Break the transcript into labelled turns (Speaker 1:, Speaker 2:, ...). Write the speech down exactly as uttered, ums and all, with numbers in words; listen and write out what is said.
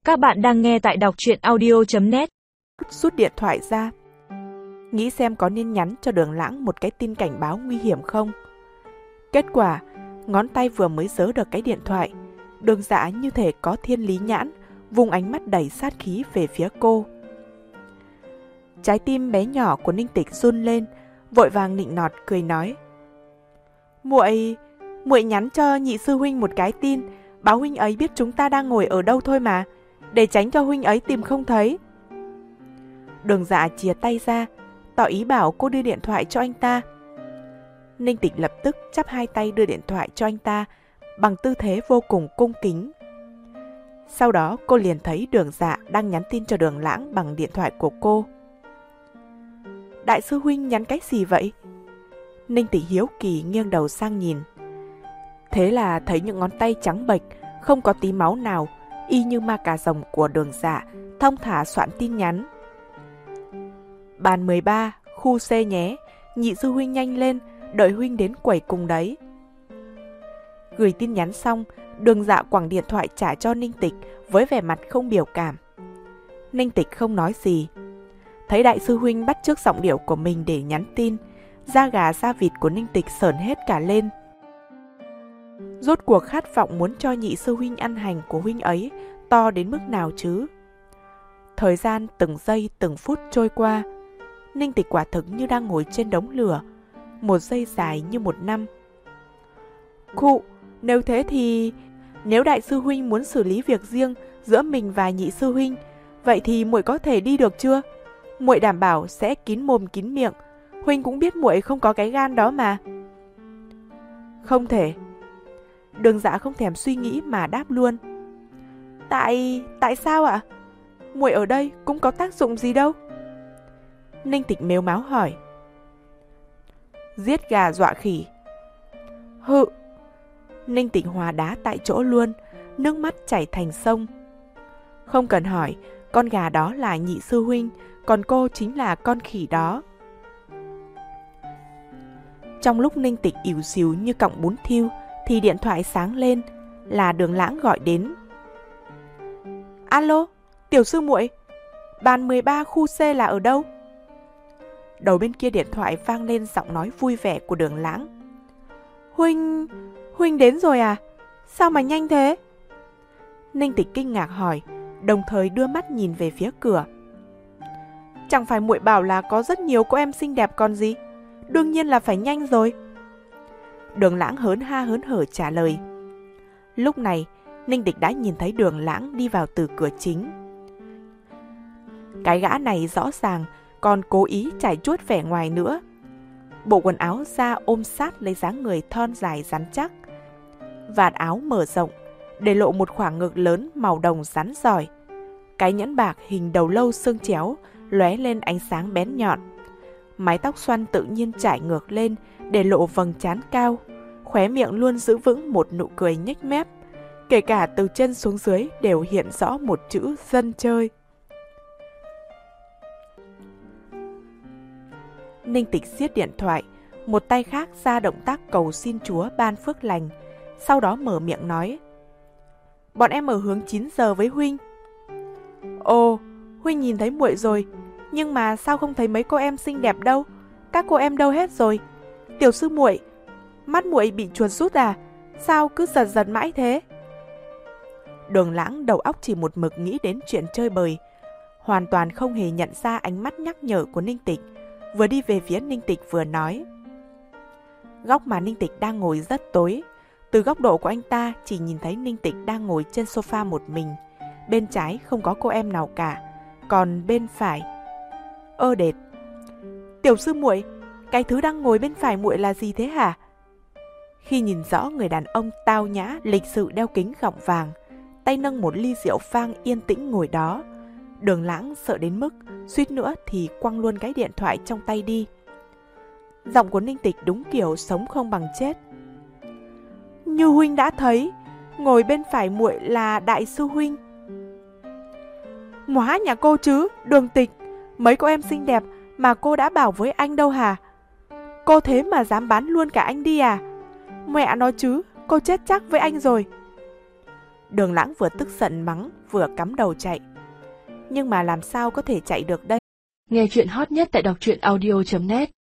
Speaker 1: Các bạn đang nghe tại đọc truyện audio chấm net.
Speaker 2: Rút điện thoại ra, nghĩ xem có nên nhắn cho Đường Lãng một cái tin cảnh báo nguy hiểm không. Kết quả, ngón tay vừa mới giơ được cái điện thoại, Đường Dạ như thể có thiên lý nhãn, vùng ánh mắt đầy sát khí về phía cô. Trái tim bé nhỏ của Ninh Tịch run lên, vội vàng nịnh nọt cười nói: Muội, muội nhắn cho nhị sư huynh một cái tin, báo huynh ấy biết chúng ta đang ngồi ở đâu thôi mà, để tránh cho huynh ấy tìm không thấy. Đường Dạ chìa tay ra, tỏ ý bảo cô đưa điện thoại cho anh ta. Ninh Tịch lập tức chắp hai tay đưa điện thoại cho anh ta bằng tư thế vô cùng cung kính. Sau đó cô liền thấy Đường Dạ đang nhắn tin cho Đường Lãng bằng điện thoại của cô. Đại sư huynh nhắn cái gì vậy? Ninh Tịch hiếu kỳ nghiêng đầu sang nhìn. Thế là thấy những ngón tay trắng bệch, không có tí máu nào, y như ma cà rồng của Đường Dạ, thong thả soạn tin nhắn. Bàn mười ba, khu C nhé, nhị sư huynh nhanh lên, đợi huynh đến quẩy cùng đấy. Gửi tin nhắn xong, Đường Dạ quẳng điện thoại trả cho Ninh Tịch với vẻ mặt không biểu cảm. Ninh Tịch không nói gì. Thấy đại sư huynh bắt chước giọng điệu của mình để nhắn tin, da gà da vịt của Ninh Tịch sởn hết cả lên. Rốt cuộc khát vọng muốn cho nhị sư huynh ăn hành của huynh ấy to đến mức nào chứ? Thời gian từng giây từng phút trôi qua, Ninh Tịch quả thực như đang ngồi trên đống lửa, một giây dài như một năm. Khụ, nếu thế thì... Nếu đại sư huynh muốn xử lý việc riêng giữa mình và nhị sư huynh, vậy thì muội có thể đi được chưa? Muội đảm bảo sẽ kín mồm kín miệng, huynh cũng biết muội không có cái gan đó mà. Không thể. Đường Dạ không thèm suy nghĩ mà đáp luôn. Tại... tại sao ạ? Muội ở đây cũng có tác dụng gì đâu. Ninh Tịch mếu máo hỏi. Giết gà dọa khỉ. Hự. Ninh Tịch hòa đá tại chỗ luôn, nước mắt chảy thành sông. Không cần hỏi, con gà đó là nhị sư huynh, còn cô chính là con khỉ đó. Trong lúc Ninh Tịch ỉu xìu như cọng bún thiêu, thì điện thoại sáng lên, là Đường Lãng gọi đến. Alo, tiểu sư muội, bàn mười ba khu C là ở đâu? Đầu bên kia điện thoại vang lên giọng nói vui vẻ của Đường Lãng. Huynh... Huynh đến rồi à? Sao mà nhanh thế? Ninh Tịch kinh ngạc hỏi, đồng thời đưa mắt nhìn về phía cửa. Chẳng phải muội bảo là có rất nhiều cô em xinh đẹp còn gì? Đương nhiên là phải nhanh rồi. Đường Lãng hớn ha hớn hở trả lời. Lúc này, Ninh Tịch đã nhìn thấy Đường Lãng đi vào từ cửa chính. Cái gã này rõ ràng còn cố ý chải chuốt vẻ ngoài nữa. Bộ quần áo da ôm sát lấy dáng người thon dài rắn chắc. Vạt áo mở rộng, để lộ một khoảng ngực lớn màu đồng rắn giỏi. Cái nhẫn bạc hình đầu lâu xương chéo lóe lên ánh sáng bén nhọn. Mái tóc xoăn tự nhiên trải ngược lên để lộ vầng trán cao. Khóe miệng luôn giữ vững một nụ cười nhếch mép. Kể cả từ chân xuống dưới đều hiện rõ một chữ dân chơi. Ninh Tịch siết điện thoại, một tay khác ra động tác cầu xin Chúa ban phước lành, sau đó mở miệng nói. Bọn em ở hướng chín giờ với huynh. Ồ, huynh nhìn thấy muội rồi, nhưng mà sao không thấy mấy cô em xinh đẹp đâu? Các cô em đâu hết rồi? Tiểu sư muội, mắt muội bị chuột rút à? Sao cứ giật giật mãi thế? Đường Lãng đầu óc chỉ một mực nghĩ đến chuyện chơi bời, hoàn toàn không hề nhận ra ánh mắt nhắc nhở của Ninh Tịch, vừa đi về phía Ninh Tịch vừa nói. Góc mà Ninh Tịch đang ngồi rất tối. Từ góc độ của anh ta chỉ nhìn thấy Ninh Tịch đang ngồi trên sofa một mình. Bên trái không có cô em nào cả, còn bên phải... Ơ đệt! Tiểu sư muội, cái thứ đang ngồi bên phải muội là gì thế hả? Khi nhìn rõ người đàn ông tao nhã, lịch sự đeo kính gọng vàng, tay nâng một ly rượu vang yên tĩnh ngồi đó, Đường Lãng sợ đến mức suýt nữa thì quăng luôn cái điện thoại trong tay đi. Giọng của Ninh Tịch đúng kiểu sống không bằng chết. Như huynh đã thấy, ngồi bên phải muội là đại sư huynh. Móa nhà cô chứ, Đường Tịch, mấy cô em xinh đẹp mà cô đã bảo với anh đâu hả? Cô thế mà dám bán luôn cả anh đi à? Mẹ nói chứ, cô chết chắc với anh rồi. Đường Lãng vừa tức giận mắng, vừa cắm đầu chạy. Nhưng mà làm sao có thể chạy được đây?
Speaker 3: Nghe chuyện hot nhất tại đọc truyện audio chấm net